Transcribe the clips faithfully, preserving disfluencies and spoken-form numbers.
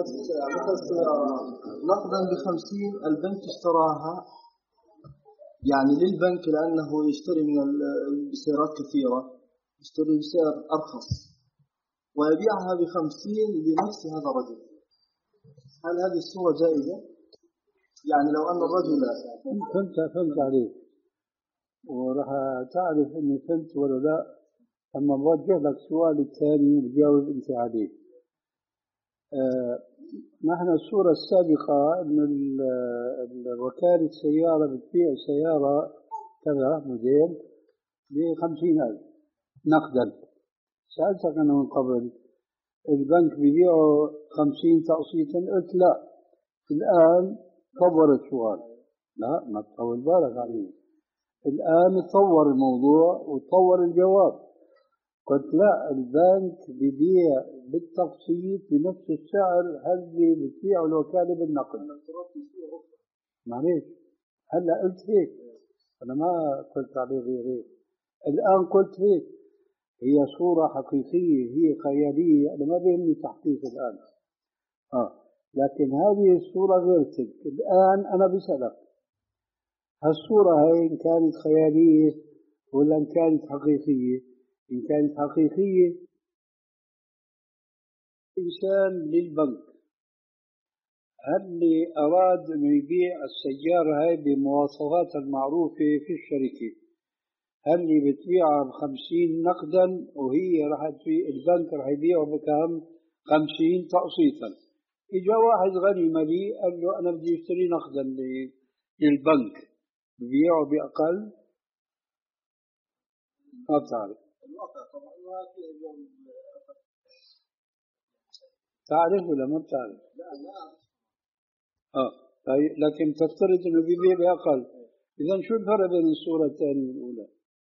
بس مثل السيارة نقدا بخمسين البنك اشتراها يعني للبنك لأنه يشتري من السيارات كثيرة يشتري بسعر أرخص ويبيعها بخمسين لنفس هذا الرجل. هل هذه الصورة جائزة؟ يعني لو أن الرجل فهمت فهمت عليك وراح تعرف إني فهمت ولا لا أما بوجه لك سؤال الثاني وبجاوب أنت عليه. آه نحن الصورة السابقة أن الوكالة السيارة بتبيع سيارة كذا موديل بخمسين ألف نقدا. سألتك أنا من قبل البنك بيبيعه خمسين تقسيطا قلت لا. الآن طور السؤال لا ما تطول بالك عليه. الآن تطور الموضوع وتطور الجواب. قلت لا البنك بيبيع بالتقسيط بنفس السعر اللي بتبيعه الوكالة بالنقد. معليش هلا قلت هيك أنا ما قلت عليه غير هيك. الآن قلت هيك هي صورة حقيقية هي خيالية أنا ما بيهمني تحقيق الآن آه. لكن هذه الصورة غير تلك. الآن أنا بسألك هالصورة هاي إن كانت خيالية ولا إن كانت حقيقية. إن كانت حقيقية إنسان للبنك هل أراد أن يبيع السيارة هاي بمواصفات المعروفة في الشركة هل بتبيعها بخمسين نقدا وهي راح تبيع البنك راح يبيعه بكم خمسين تقسيطا. إجا واحد غني ملي قال له أنا بدي أشتري نقدا للبنك ببيعه بأقل ما بتعرف. تعرف ولا ما بتعرف؟ لا لا اه طيب لكن تفترض انه بيبيع باقل. اذا شو الفرق بين الصوره الثانيه والاولى؟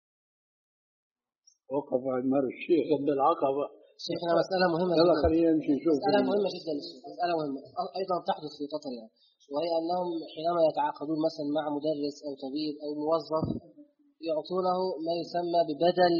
وقف عمر الشيخ عند العقبه. شيخنا مساله مهمه جدا. يلا خلينا نمشي نشوف. مساله مهمه جدا مساله مهمه ايضا تحدث في قطر يعني وهي انهم حينما يتعاقدون مثلا مع مدرس او طبيب او موظف يعطونه ما يسمى ببدل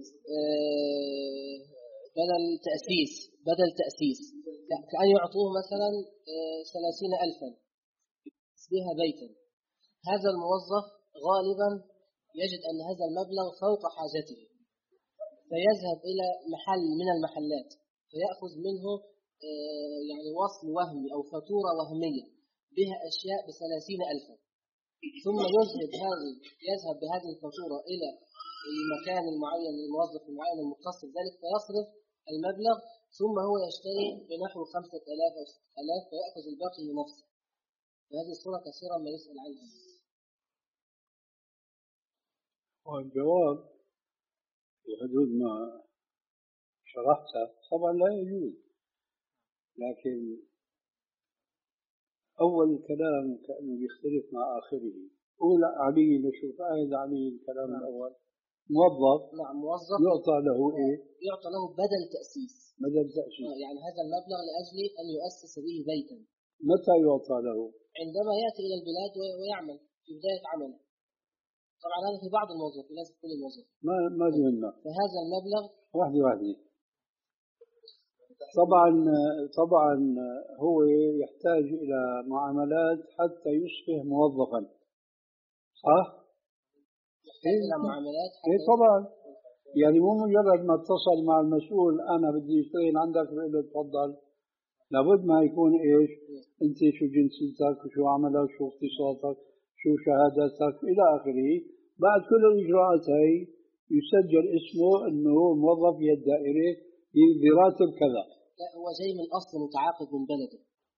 آه بدل تأسيس بدل تأسيس كأن يعطوه مثلا ثلاثين ألفا بها بيتا. هذا الموظف غالبا يجد أن هذا المبلغ فوق حاجته فيذهب إلى محل من المحلات فيأخذ منه يعني وصل وهمي أو فاتورة وهمية بها أشياء بثلاثين ألفا ثم يذهب هذه يذهب بهذه الفاتورة إلى المكان المعين للموظف المعين المختص بذلك فيصرف المبلغ ثم هو يشتري بنحو خمسة آلاف أو ستة آلاف فيأخذ الباقي لنفسه. وهذه الصورة كثيرا ما يسأل عنها. والجواب في حدود ما شرحته طبعا لا يجوز. لكن أول الكلام كأنه يختلف مع آخره. أولى علي نشوف آية علي الكلام الأول موظف نعم موظف يعطى له إيه؟ يعطى له بدل تأسيس. بدل تأسيس يعني هذا المبلغ لأجل أن يؤسس به بيتا. متى يعطى له؟ عندما يأتي إلى البلاد ويعمل في بداية عمله. طبعا هذا في بعض الموظفين ليس كل الموظفين. ما ما بيهمنا. فهذا المبلغ واحدة واحدة. طبعا طبعا هو يحتاج إلى معاملات حتى يصبح موظفا. صح؟ يحتاج إلى معاملات حتى إيه طبعا. يعني مو مجرد ما اتصل مع المسؤول أنا بدي أشتغل عندك بقول له تفضل. لابد ما يكون إيش؟ أنت شو جنسيتك وشو عملك شو اختصاصك شو شهاداتك إلى آخره. بعد كل الإجراءات هاي يسجل اسمه أنه موظف في الدائرة براتب كذا. لا هو جاي من أصل متعاقد من بلده.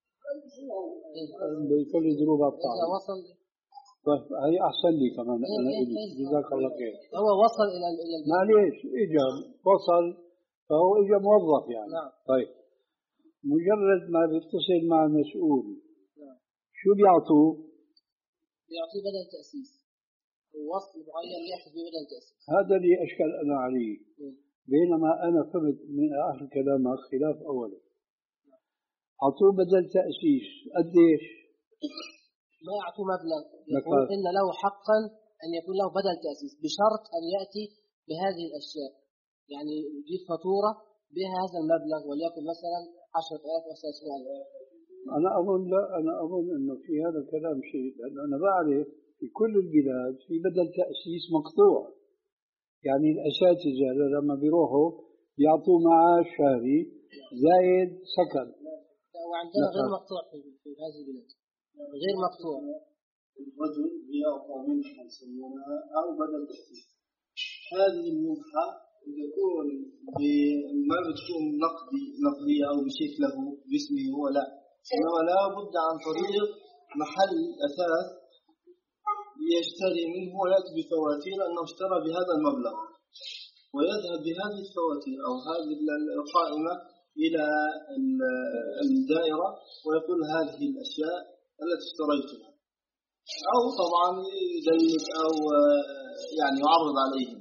بكل ظروف الطعام. إذا وصل هي أحسن لي كمان أنا إلي جزاك الله خير. هو وصل إلى إلى معليش إجا وصل فهو إجا موظف يعني. نعم. طيب مجرد ما بيتصل مع المسؤول نعم. شو بيعطوه؟ بيعطوه بدل تأسيس ووصل معين يأخذ بدل تأسيس. هذا اللي أشكل أنا عليه. م. بينما أنا فهمت من آخر كلامك خلاف أوله. أعطوه بدل تأسيس قديش؟ ما يعطوه مبلغ يقول إن له حقا أن يكون له بدل تأسيس بشرط أن يأتي بهذه الأشياء. يعني يجيب فاتورة بها هذا المبلغ وليكن مثلا عشرة آلاف أو ثلاثين ألف أنا أظن لا أنا أظن إنه في هذا الكلام شيء، لأن أنا بعرف في كل البلاد في بدل تأسيس مقطوع، يعني الأساتذة لما بيروحوا بيعطوا معاش شهري زايد سكن. وعندنا غير مقطوع في هذه البلاد، غير مقطوع. الرجل بيعطى منحة يسمونها أو بدل تأسيس. هذه المنحة بتكون ما بتكون نقدي نقدية أو بشكله باسمه هو، لا، إنما لا بد عن طريق محل أثاث يشتري منه ويأتي بفواتير أنه اشترى بهذا المبلغ، ويذهب بهذه الفواتير أو هذه القائمة إلى الدائرة ويقول هذه الأشياء التي اشتريتها، أو طبعا يدلل أو يعني يعرض عليهم.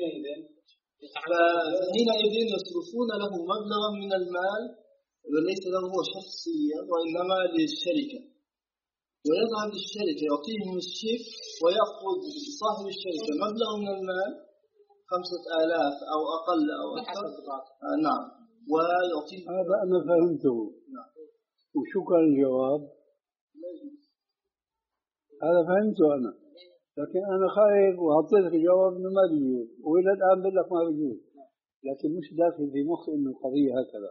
فحينئذ يصرفون له مبلغا من المال وليس له هو شخصيا وإنما للشركة، ويذهب للشركة يعطيهم الشيك ويأخذ صاحب الشركة مبلغ من المال خمسة آلاف أو أقل أو أكثر. آه نعم، ويعطيه. هذا أنا فهمته. نعم. وشو كان الجواب؟ هذا فهمته أنا، لكن أنا خايف وأعطيتك جواب إنه ما بيجوز، وإلى الآن بقول لك ما بيجوز، لكن مش داخل في مخي إنه القضية هكذا.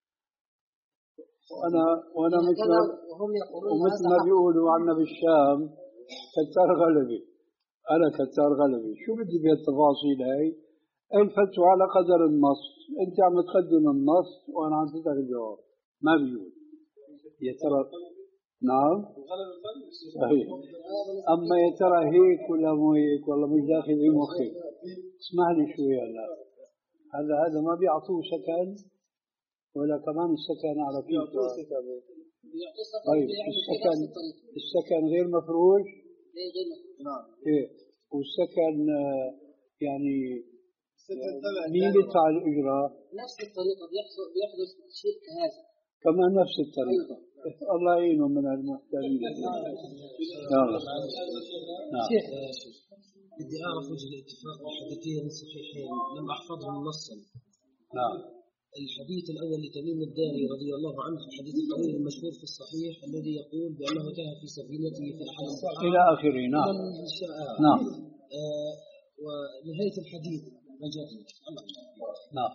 وأنا وأنا مثل ومثل ما بيقولوا عنا بالشام كتار غلبي، أنا كتار غلبي، شو بدي بهالتفاصيل هاي؟ الفتوى على قدر النص، أنت عم تقدم النص وأنا عم تدك الجواب، ما بيجوز. يا ترى نعم صحيح، أما يا ترى هيك ولا مو هيك والله مش داخل في مخي. اسمح لي شوي هلا، هذا هذا ما بيعطوه سكن ولا كمان السكن على كيف؟ طيب السكن السكن غير مفروش؟ نعم. إيه، والسكن يعني مين بيدفع الأجرة؟ نفس الطريقة بيحدث شيء كهذا. كمان نفس الطريقة. الله يعينهم من المحتاجين. نعم. شيخ بدي أعرف وجه الاتفاق والحديثين الصحيحين لما أحفظهم نصا. نعم. الحديث الأول لتميم الداري رضي الله عنه، الحديث الطويل المشهور في الصحيح الذي يقول بأنه كان في سفينته في أحد الصحابة إلى آخره. نعم. نعم. آه ونهاية الحديث نجاتنا. نعم.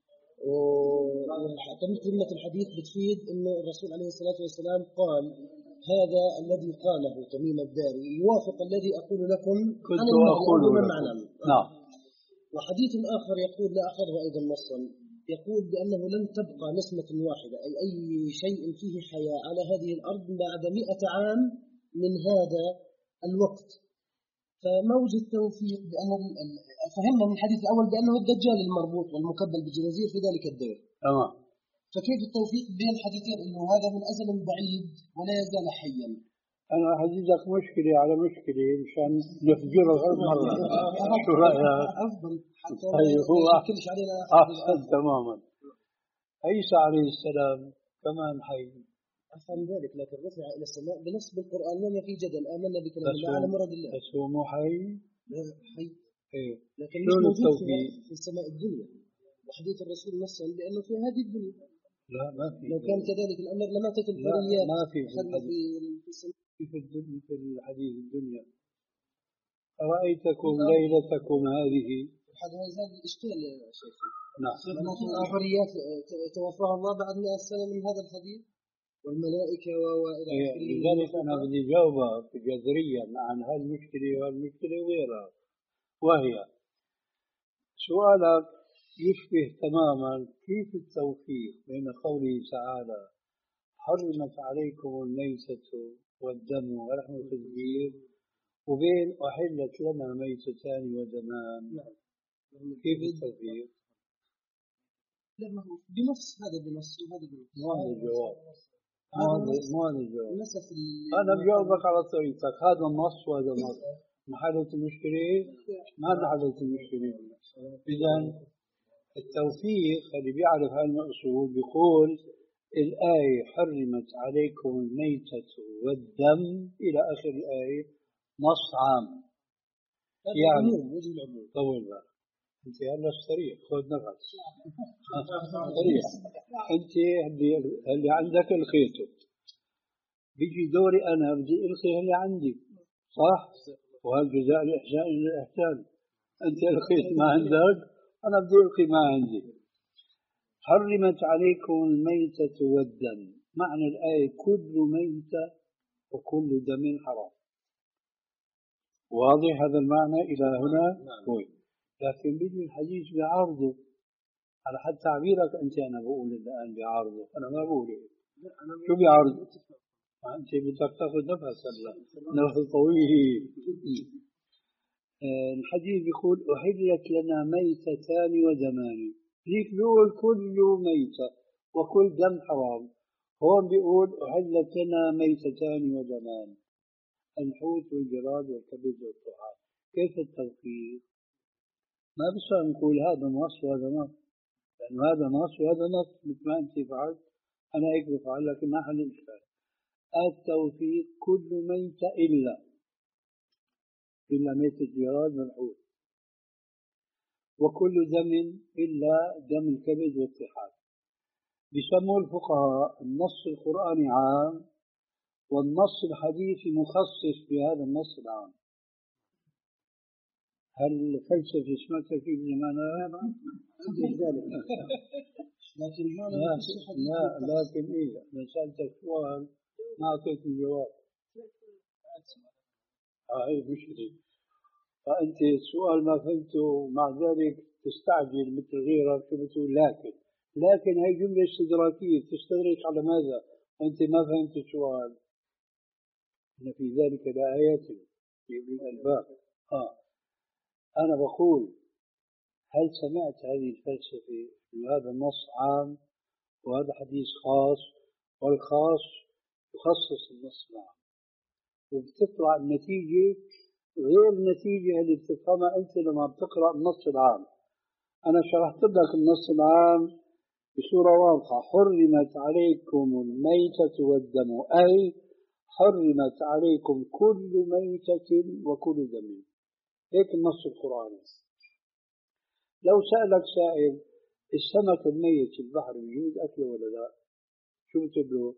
وتمة الحديث بتفيد أنه الرسول عليه الصلاة والسلام قال هذا الذي قاله تميم الداري يوافق الذي أقول لكم كنت أقول لكم. نعم. وحديث آخر يقول لا أخذه أيضا نصا، يقول بأنه لن تبقى نسمة واحدة أي أي شيء فيه حياة على هذه الأرض بعد مئة عام من هذا الوقت. فما وجه التوفيق بأنه فهمنا من الحديث الأول بأنه الدجال المربوط والمكبل بجنازير في ذلك الدور. تمام. فكيف التوفيق بين الحديثين أنه هذا من أزل بعيد ولا يزال حيا؟ أنا أحدثك مشكلة على مشكلة مشان نفجرها مرة. شو رأيك؟ أفضل حتى هو كلش علينا. أحسن تماما. عيسى عليه السلام كمان حي. أفهم ذلك، لكن رفع إلى السماء بنص بالقرآن وما في جدل آمنا بكلام الله على مراد الله. بس هو مو حي؟ لا حي. إيه. لكن مش موجود في السماء الدنيا. وحديث الرسول نصا بأنه في هذه الدنيا. لا ما في. لو كان كذلك الأمر لما تت البريات. ما في في الحديث. في الدنيا في الحديث الدنيا. أرأيتكم ليلتكم هذه. هذا هذا إشكال يا شيخ. نعم. البريات توفاها الله بعد مئة سنة من هذا الحديث. والملائكة وإلى آخره. لذلك أنا بدي جاوبك جذريا عن هالمشكلة وهالمشكلة وغيرها، وهي سؤالك يشبه تماما كيف التوفيق بين قوله تعالى حرمت عليكم الميتة والدم ولحم الخنزير وبين أحلت لنا ميتتان ودمان. كيف التوفيق؟ لا ما هو بنص هذا بنص وهذا بنص. ما هذا الجواب. ما هذا الجواب. أنا أنا بجاوبك على طريقتك، هذا النص وهذا النص. ما حلت المشكلة؟ ما حلت المشكلة. إذا التوفيق اللي بيعرف هاي الأصول بيقول الآية حرمت عليكم الميتة والدم إلى آخر الآية نص عام. يعني طول بقى أنت هلا سريع خذ نفس سريع. أنت اللي اللي عندك الخيط بيجي دوري أنا بدي ألقي اللي عندي، صح؟ وهالجزاء الإحسان الإحسان، أنت ألقيت ما عندك، أنا بدي ألقي ما عندي. حرمت عليكم الميتة والدم، معنى الآية كل ميتة وكل دم حرام. واضح هذا المعنى إلى هنا؟ كويس. لكن بيجي الحديث بعارضه، على حد تعبيرك أنت. أنا بقول الآن بعارضه، أنا ما بقول إيه. شو بعارضه؟ أنت بدك تاخذ نفس هلا، نفس طويل. الحديث بيقول أحلت لنا ميتتان ودمان، هيك بيقول كل ميتة وكل دم حرام، هون بيقول أحلت لنا ميتتان ودمان، الحوت والجراد والكبد والطحال. كيف التوقيت؟ ما بصير نقول هذا نص وهذا نص، لأن هذا نص وهذا نص مثل ما أنت فعلت أنا هيك بفعل، لكن ما حل الإشكال. التوفيق كل ميتة إلا إلا ميتة الجراد والحوت، وكل دم إلا دم الكبد والطحال. بسموا الفقهاء النص القرآني عام والنص الحديثي مخصص بهذا النص العام. هل فلسفة سمعت في زماننا؟ ذلك لكن لا لا لكن إيه، أنا سألتك سؤال ما أعطيتني جواب. هاي مشكلة. فأنت السؤال ما فهمته، مع ذلك تستعجل مثل غيرك بتقول لكن لكن هي جملة استدراكية تستدرك على ماذا؟ وأنت ما فهمت السؤال. إن في ذلك لآيات لأولي الألباب. آه. أنا بقول هل سمعت هذه الفلسفة أن هذا النص عام وهذا حديث خاص، والخاص يخصص النص العام، وبتطلع النتيجة غير النتيجة اللي بتفهمها أنت لما بتقرأ النص العام. أنا شرحت لك النص العام بصورة واضحة: حرمت عليكم الميتة والدم، أي حرمت عليكم كل ميتة وكل دم. هيك النص القرآني. لو سألك سائل السمك الميت في البحر يجوز أكله ولا لا؟ شو بتقول؟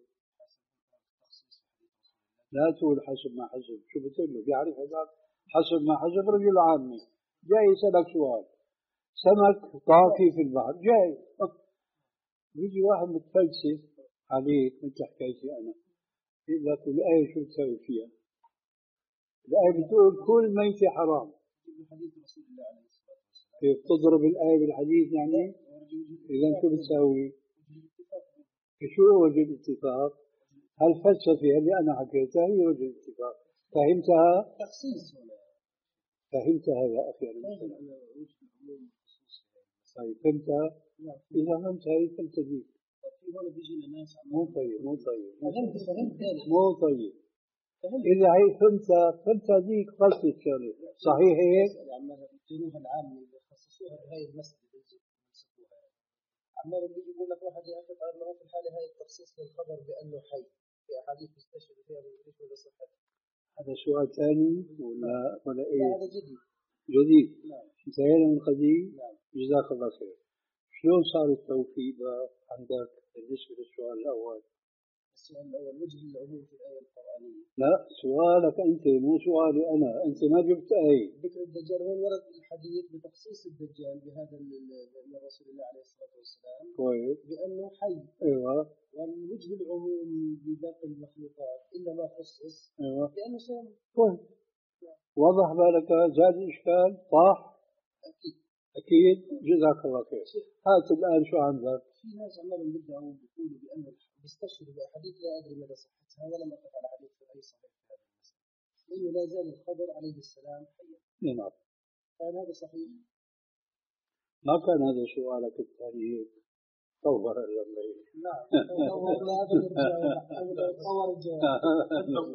لا تقول حسب ما حسب. شو بتقول؟ بيعرف هذا حسب ما حسب رجل عامي جاي يسألك سؤال: سمك طافي في البحر جاي، بيجي واحد متفلسف عليك مثل حكايتي أنا، يقول لك الآية شو بتسوي فيها؟ الآية بتقول كل ميتة حرام. كيف تضرب الآية بالحديث يعني؟ إذا شو بتسوي؟ شو وجه الاتفاق؟ هالفلسفة اللي أنا حكيتها هي وجه الاتفاق. فهمتها؟ فهمتها يا أخي المسلم؟ طيب فهمتها؟ إذا فهمتها هي فلسفة. مو طيب مو طيب مو طيب. إذا هي فهمتها فهمتها ديك فلسفة شغلة صحيح هيك؟ التروها العامة اللي خصصوها بهاي المسألة بيمسكوها، عمالهم بيجي يقول لك واحد يعتقد انه في الحالة هاي التخصيص للخبر بأنه حي في أحاديث مستشهد فيها بالإنجليز ولا صحة. هذا سؤال ثاني ولا ولا إيه؟ هذا جديد. جديد. نعم. انتهينا من قديم. نعم. جزاك الله خير. شلون صار التوفيق عندك بالنسبة للسؤال الأول؟ السؤال الأول وجه العموم في الآية القرآنية. لا سؤالك أنت مو سؤالي أنا، أنت ما جبت آية. ذكر الدجال هو ورد الحديث بتخصيص الدجال بهذا من رسول الله عليه الصلاة والسلام. كويس. بأنه حي. أيوة. والوجه العموم بباقي المخلوقات إنما خصص. أيوة. لأنه سيموت. كويس. وضح بالك زاد الإشكال صح؟ أكيد. أكيد. جزاك الله خير. هات الآن شو عندك؟ في ناس عمالهم بدعوا بيقولوا بأنه بيستشهدوا بأحاديث لا أدري مدى صحتها ولم أقف على حديث في أي صحيح في هذا المسألة. لأنه لا زال الخضر عليه السلام حيا. نعم. كان هذا صحيح؟ ما كان هذا سؤالك الثاني هيك طور الليل. نعم. طور لا أبدا الجواب. أبدا طور الجواب.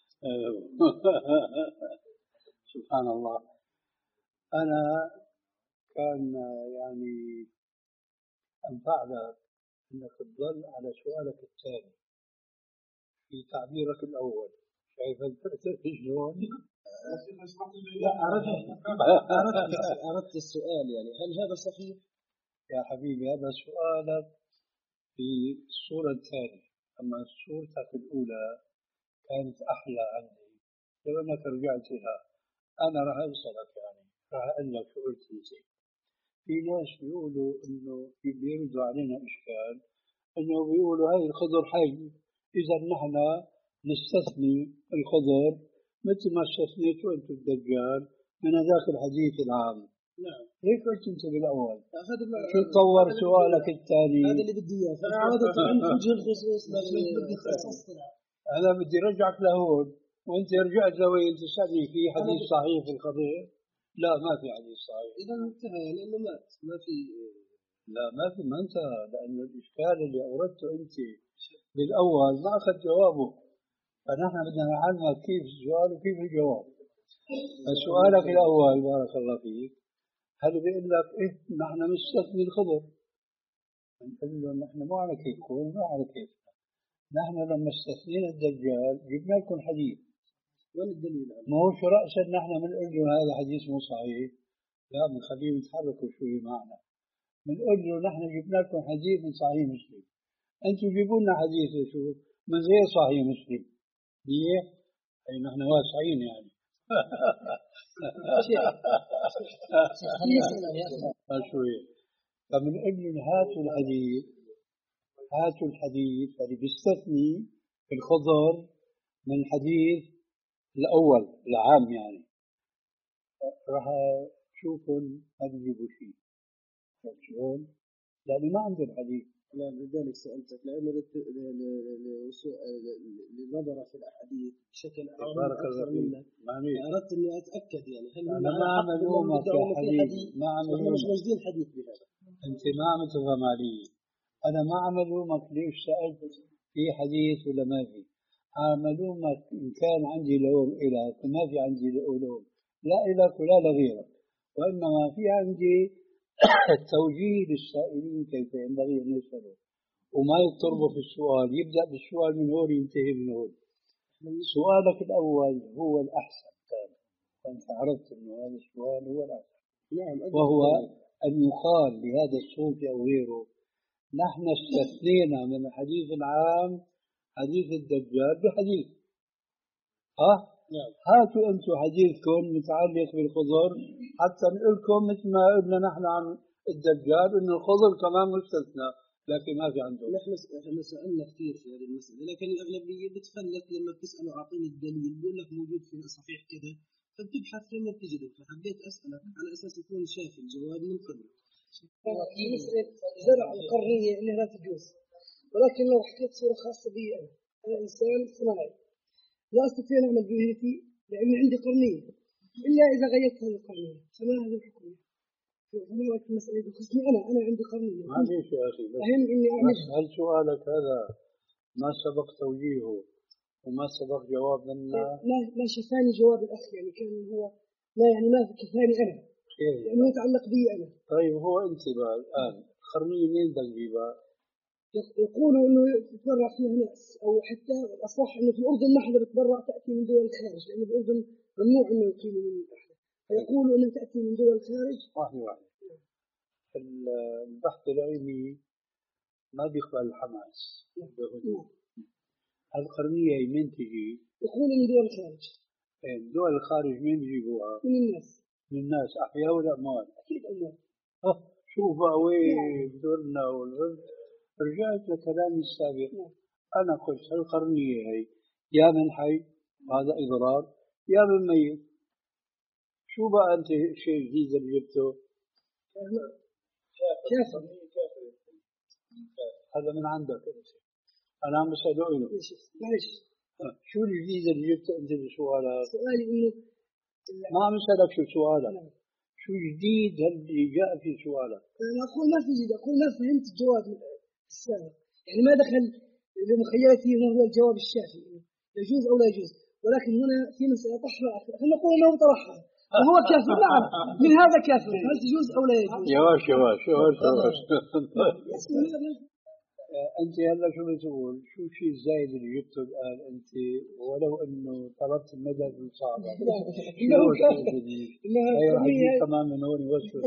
سبحان الله. أنا كان يعني أنفع لك أنك تظل على سؤالك الثاني في تعبيرك الأول. شايف الفلسفة شلون؟ لا أردت أردت أردت السؤال يعني هل هذا صحيح؟ يا حبيبي هذا سؤالك في الصورة الثانية، أما الصورة الأولى كانت أحلى عندي. لو أنك رجعت لها أنا راح أوصلك، يعني راح أقول لك شو قلت أنت. في ناس بيقولوا إنه بيردوا علينا إشكال، إنه بيقولوا هاي الخضر حي، إذا نحن نستثني الخضر مثل ما استثنيتوا أنتم الدجال من هذاك الحديث العام. نعم. هيك قلت أنت بالأول. شو تطور سؤالك الثاني؟ هذا اللي بدي إياه، فأنا عودت عند وجه الخصوص لكن بدي خصصت. أنا بدي رجعك لهون وأنت رجعت لوين تسألني في حديث صحيح في الخضر؟ لا ما في حديث صحيح. إذا انتهى لأنه مات ما في. لا ما في، ما انتهى، لأنه الإشكال اللي أوردته أنت بالأول ما أخذ جوابه، فنحن بدنا نعلمك كيف السؤال وكيف الجواب. فسؤالك الأول بارك الله فيك هل بيقول لك إيه نحن نستثني الخضر؟ نقول له نحن مو على كيفكم مو على كيفنا، نحن لما استثنينا الدجال جبنا لكم حديث. وين الدليل؟ ما هو شو رأسا نحن بنقول له هذا حديث مو صحيح؟ لا بنخليهم يتحركوا شوي معنا، بنقول له نحن جبنا لكم حديث من صحيح مسلم، انتم جيبوا لنا حديث شو من غير صحيح مسلم. ليه؟ اي نحن واسعين يعني. شوي. فبنقول لهم هاتوا الحديث، هاتوا الحديث اللي بيستثني الخضر من الحديث الأول العام يعني. راح شوفوا ما بيجيبوا شيء. شلون؟ لأنه ما عندهم حديث. لا لذلك سألتك لأنه للنظر في الأحاديث بشكل أعم أكثر منك، أردت إني أتأكد يعني هل أنا ما عم ألومك يا حديث، ما عم ألومك، مش موجودين حديث بهذا. أنت ما عم تفهم علي، أنا ما عم ألومك ليش سألت في حديث ولا ما في، عم ألومك إن كان عندي لوم إلك وما في عندي لوم لا إلك ولا لغيرك، وإنما في عندي توجيه للسائلين كيف ينبغي أن يسألوا، وما يضطربوا في السؤال، يبدأ بالسؤال من هون ينتهي من هون. سؤالك الأول هو الأحسن كان، وأنت عرفت أنه هذا السؤال هو الأحسن، وهو أن يقال لهذا الصوت أو غيره نحن استثنينا من الحديث العام حديث الدجال بحديث. ها؟ نعم. هاتوا أنتم حديثكم متعلق بالخضر حتى نقول لكم مثل ما قلنا نحن عن الدجال إنه الخضر كمان مستثنى، لكن ما في عندهم. نحن احنا سألنا كثير في هذه المسألة، لكن الأغلبية بتفلت لما بتسأله أعطيني الدليل بقول لك موجود في صحيح كذا، فبتبحث لما بتجده، فحبيت أسألك على أساس يكون شافي الجواب من قبل. في مسألة زرع القرنية إنها لا تجوز، ولكن لو حكيت صورة خاصة بي أنا، أنا إنسان صناعي لا أستطيع أن أعمل بهيتي لأن عندي قرنية إلا إذا غيرت هذه القرنية، فما هذا الحكم؟ فما رأيك في المسألة بخصني أنا أنا عندي قرنية. ما ليش يا أخي، أهم إني أعمل. هل سؤالك هذا ما سبق توجيهه وما سبق جواب منا؟ ما ما شفاني جواب الأخ يعني كان هو ما يعني ما كفاني أنا. إيه؟ لأنه يتعلق بي أنا. طيب هو أنت بقى الآن القرنية مين بدك تجيبها؟ يقولوا إنه يتبرع فيها ناس، أو حتى الأصح إنه في الأردن ما حدا بتبرع تأتي من دول الخارج، لأنه في الأردن ممنوع إنه يقيموا من أحد، فيقولوا إنها تأتي من دول الخارج. واحد واحد. البحث العلمي ما بيقبل الحماس. القرنية من تجي؟ يقولوا من دول الخارج. دول الخارج مين بيجيبوها؟ من الناس. من الناس أحياء ولا أموات؟ أكيد أموات. شوف وين دورنا والغرب. رجعت لكلامي السابق، أنا قلت القرنية هي يا من حي هذا إضرار يا من ميت. شو بقى أنت شيء جديد اللي جبته؟ كافر. هذا من عندك أنت، أنا عم بسأله إله. معلش. شو الجديد اللي جبته أنت بسؤالك؟ سؤالي إنه ما عم بسألك شو سؤالك. شو جديد اللي جاء في سؤالك؟ أنا أقول ما في جديد، أقول ما فهمت الجواب السابق، يعني ما دخل لمخيلتي ما هو الجواب الشافي يجوز أو لا يجوز، ولكن هنا في مسألة طحرة أكثر، خلينا نقول أنه طرحها وهو كافر. نعم من هذا كافر، هل تجوز أو لا يجوز؟ يواش يواش يواش يواش. أنت هلا شو بتقول؟ شو شيء زايد اللي جبته الآن أنت ولو إنه طلبت المدد صعبة؟ إنه كافر. إنها القرنية كمان من هون يوسوس.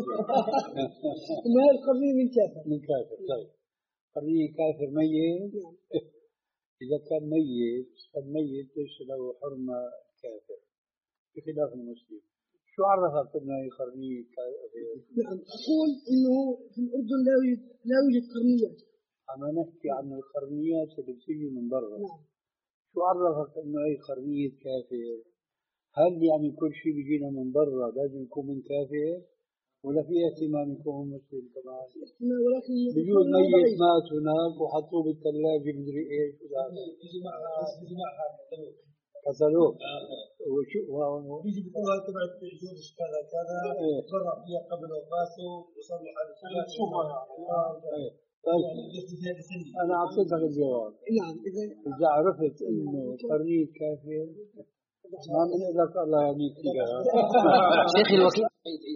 إنها القرنية من كافر. من كافر. طيب. قرنية كافر ميت إذا كان ميت فالميت ليس له حرمة كافر بخلاف المسلم. شو عرفك أنه قرنية كافر؟ نعم أقول إنه في الأردن لا يوجد لا يوجد قرنيات. عم نحكي عن القرنيات اللي بتيجي من برا. نعم. شو عرفك إنه أي قرنية كافر؟ هل يعني كل شيء بيجينا من برا لازم يكون من كافر؟ ولا في احتمال يكون مسلم كمان؟ ولكن بيجوز ميت مات هناك وحطوه بالثلاجة مدري ايش بيجي معها بيجي معها قتلوه. وشو بيجي بيقول هاي تبعت جوز كذا كذا برا فيها قبل وفاته وصلوا على شوفها يعني طيب انا اعطيتك الجواب. نعم اذا عرفت انه قرنية كافر ما من لك الله يهديك فيها. شيخ الوكيل،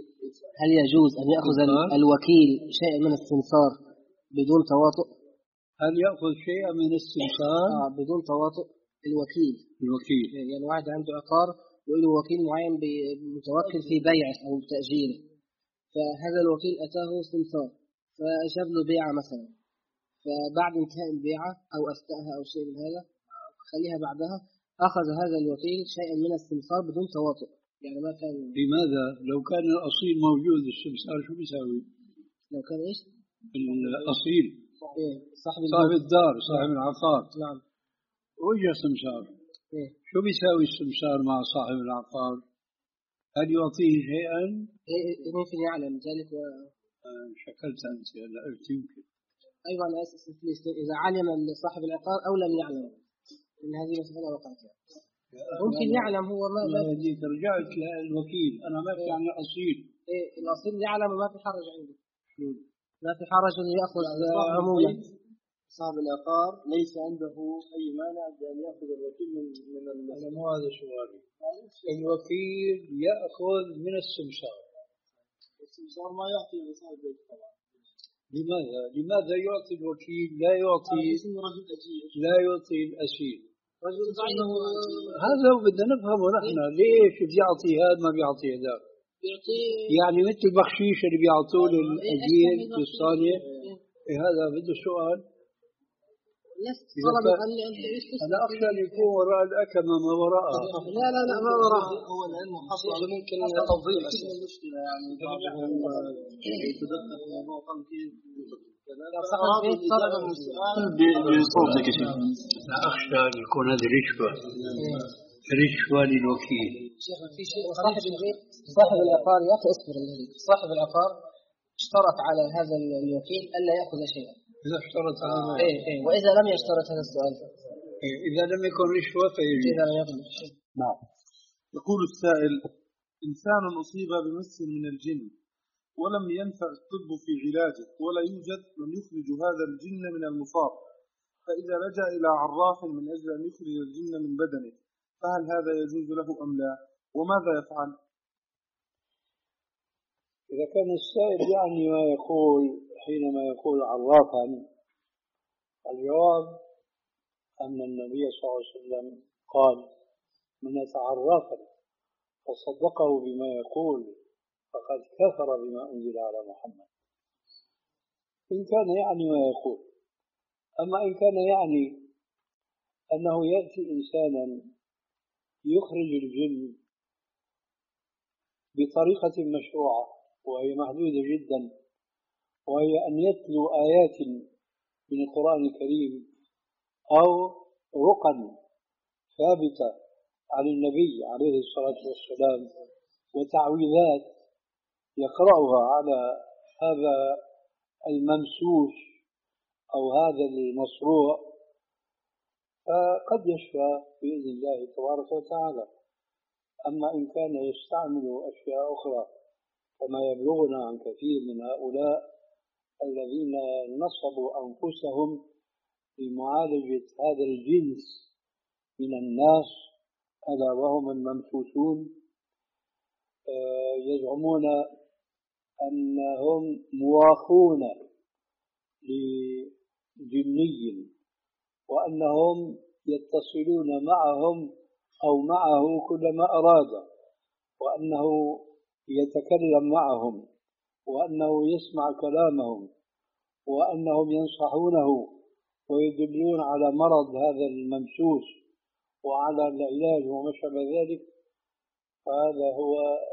هل يجوز أن يأخذ الوكيل شيئا من السمسار بدون تواطؤ؟ هل يأخذ شيئا من السمسار؟ آه بدون تواطؤ الوكيل. الوكيل يعني واحد عنده عقار وله وكيل معين متوكل في بيعه أو تأجيره، فهذا الوكيل أتاه سمسار فجاب له بيعة مثلا، فبعد انتهاء البيعة أو أثناءها أو شيء من هذا خليها بعدها، أخذ هذا الوكيل شيئا من السمسار بدون تواطؤ. يعني ما كان. لماذا؟ لو كان الأصيل موجود السمسار شو بيساوي؟ لو كان إيش؟ الأصيل إيه صاحب صاحب الدار صاحب العقار. نعم. وجه سمسار. إيه؟ شو بيساوي السمسار مع صاحب العقار؟ هل يعطيه شيئا؟ إيه ممكن يعلم ذلك و... آه شكلت أنت هلا قلت يمكن. أيضا أنا أسأل فلسطين إذا علم صاحب العقار أو لم يعلم إن هذه مسألة وقعت يعني. ممكن يعلم هو ما ما هديك رجعت للوكيل أنا ما في عن الأصيل. إيه الأصيل يعلم وما في حرج عنده. ما في حرج أن يأخذ عمولة. صاحب العقار ليس عنده أي مانع بأن يأخذ الوكيل من من أنا مو هذا سؤالي. الوكيل يأخذ من السمسار. السمسار ما يعطي لصاحب البيت طبعا. لماذا؟ لماذا يعطي الوكيل لا يعطي لا يعطي الأسير؟ هذا هو بدنا نفهمه نحن ليش بيعطي هذا ما بيعطي هذا؟ يعني مثل البخشيش اللي بيعطوه للأجير في الصانع. هذا بده سؤال. أنا أخشى أن يكون وراء الأكمة ما وراءها. لا لا لا ما وراءها. هو لأنه حصل ممكن توضيح المشكلة يعني بعضهم يتدخل في موضوع قال كيف بصوتك يا شيخ. أنا أخشى أن يكون هذا رشوة رشوة للوكيل. في شيء صاحب البيت صاحب العقار يأخذ أصبر الذي صاحب العقار اشترط على هذا الوكيل ألا يأخذ شيئا. إذا اشترط على ما إيه إيه وإذا لم يشترط هذا السؤال إيه إذا لم يكن رشوة فيجوز. إذا لم يكن. نعم. يقول السائل: إنسان أصيب بمس من الجن ولم ينفع الطب في علاجه ولا يوجد من يخرج هذا الجن من المصاب، فإذا لجأ إلى عراف من أجل أن يخرج الجن من بدنه فهل هذا يجوز له أم لا؟ وماذا يفعل؟ إذا كان السائل يعني ما يقول حينما يقول عرافا، الجواب أن النبي صلى الله عليه وسلم قال: من يتعرف فصدقه بما يقول فقد كفر بما أنزل على محمد. إن كان يعني ما يقول. أما إن كان يعني أنه يأتي إنسانا يخرج الجن بطريقة مشروعة وهي محدودة جدا، وهي أن يتلو آيات من القرآن الكريم أو رقا ثابتة عن النبي عليه الصلاة والسلام وتعويذات يقرأها على هذا الممسوس أو هذا المصروع، فقد يشفى بإذن الله تبارك وتعالى. أما إن كان يستعمل أشياء أخرى كما يبلغنا عن كثير من هؤلاء الذين نصبوا أنفسهم لمعالجة هذا الجنس من الناس ألا وهم الممسوسون، يزعمون أنهم مواخون لجني وأنهم يتصلون معهم أو معه كلما أراد، وأنه يتكلم معهم، وأنه يسمع كلامهم، وأنهم ينصحونه ويدلون على مرض هذا الممسوس وعلى العلاج وما شابه ذلك، فهذا هو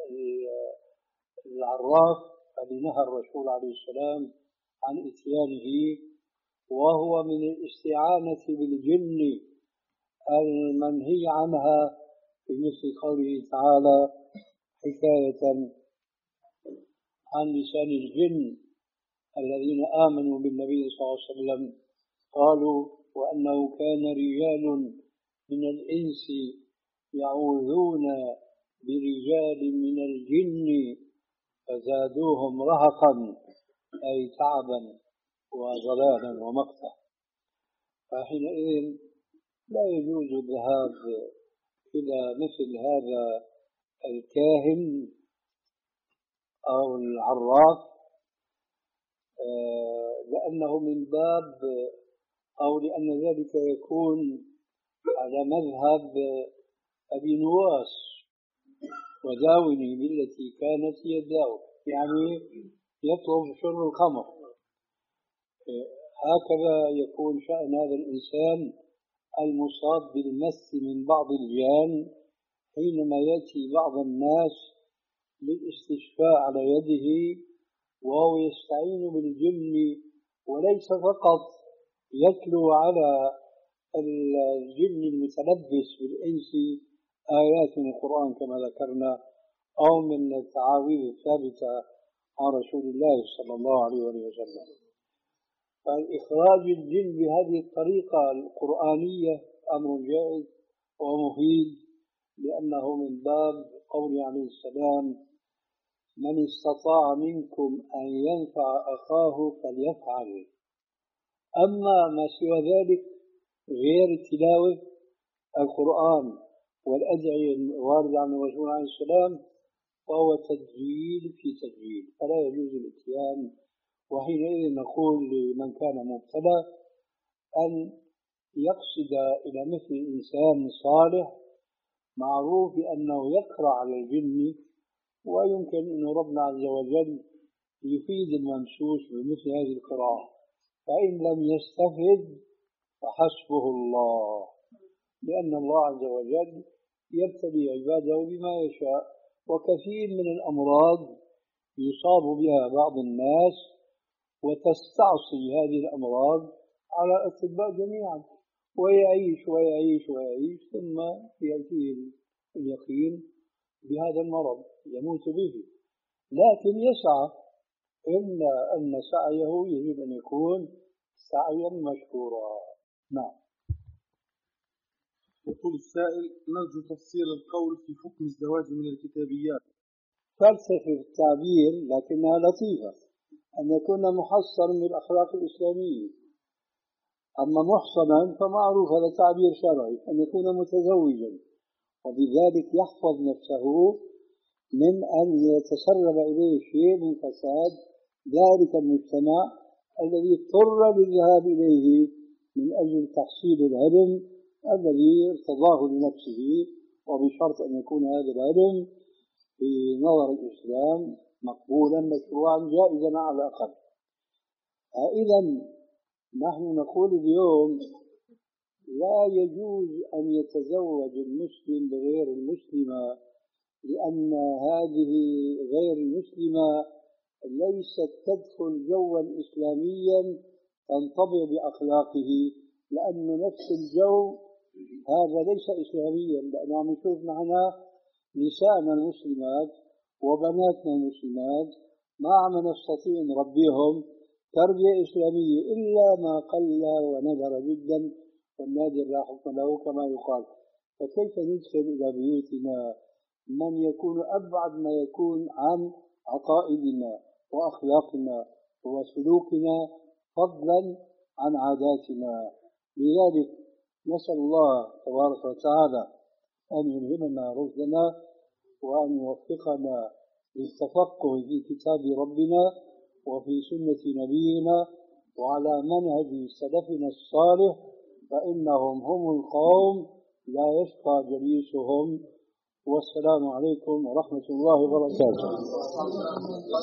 العراف الذي نهى الرسول عليه السلام عن إتيانه، وهو من الاستعانة بالجن المنهي عنها في مثل قوله تعالى حكاية عن لسان الجن الذين آمنوا بالنبي صلى الله عليه وسلم، قالوا وأنه كان رجال من الإنس يعوذون برجال من الجن فزادوهم رهقا أي تعبا وضلالا ومقتا. فحينئذ لا يجوز الذهاب إلى مثل هذا الكاهن أو العراف، لأنه من باب أو لأن ذلك يكون على مذهب أبي نواس وداوني بالتي كانت يداو، يعني يطلب شرب الخمر. هكذا يكون شأن هذا الإنسان المصاب بالمس من بعض الجان حينما يأتي بعض الناس للاستشفاء على يده وهو يستعين بالجن، وليس فقط يتلو على الجن المتلبس بالإنس آيات من القرآن كما ذكرنا أو من التعاويذ الثابتة عن رسول الله صلى الله عليه وسلم. فإخراج الجن بهذه الطريقة القرآنية أمر جائز ومفيد، لأنه من باب قوله عليه السلام من استطاع منكم أن ينفع أخاه فليفعل. أما ما سوى ذلك غير تلاوة القرآن والأدعية الواردة عن الرسول عليه السلام فهو تسجيل في تسجيل، فلا يجوز الاتيان. وحينئذ نقول لمن كان مبتلى أن يقصد إلى مثل إنسان صالح معروف بأنه يقرأ على الجن، ويمكن أن ربنا عز وجل يفيد الممسوس بمثل هذه القراءة، فإن لم يستفد فحسبه الله، لأن الله عز وجل يبتلي عباده بما يشاء. وكثير من الأمراض يصاب بها بعض الناس وتستعصي هذه الأمراض على الأطباء جميعا، ويعيش ويعيش ويعيش ثم يأتيه اليقين بهذا المرض يموت به، لكن يسعى، إلا أن سعيه يجب أن يكون سعيا مشكورا. نعم. يقول السائل نرجو تفصيل القول في حكم الزواج من الكتابيات. فلسفة التعبير لكنها لطيفة، أن يكون محصنا من الأخلاق الإسلامية. أما محصنا فمعروف هذا تعبير شرعي، أن يكون متزوجا وبذلك يحفظ نفسه من أن يتسرب إليه شيء من فساد ذلك المجتمع الذي اضطر للذهاب إليه من أجل تحصيل العلم الذي ارتضاه لنفسه، وبشرط أن يكون هذا العلم في نظر الإسلام مقبولا مشروعا جائزا على الأقل. إذا نحن نقول اليوم لا يجوز أن يتزوج المسلم بغير المسلمة، لأن هذه غير المسلمة ليست تدخل جوا إسلاميا تنطبع بأخلاقه، لأن نفس الجو هذا ليس إسلاميا. لأنه عم نشوف معنا نسائنا المسلمات وبناتنا المسلمات ما عم نستطيع نربيهم تربية إسلامية إلا ما قل ونذر جدا، والنادر لا حكم له كما يقال. فكيف ندخل إلى بيوتنا من يكون أبعد ما يكون عن عقائدنا وأخلاقنا وسلوكنا فضلا عن عاداتنا؟ لذلك نسأل الله تبارك وتعالى أن يلهمنا رشدنا وأن يوفقنا للتفقه في كتاب ربنا وفي سنة نبينا وعلى منهج سلفنا الصالح، فإنهم هم القوم لا يشقى جليسهم. والسلام عليكم ورحمة الله وبركاته.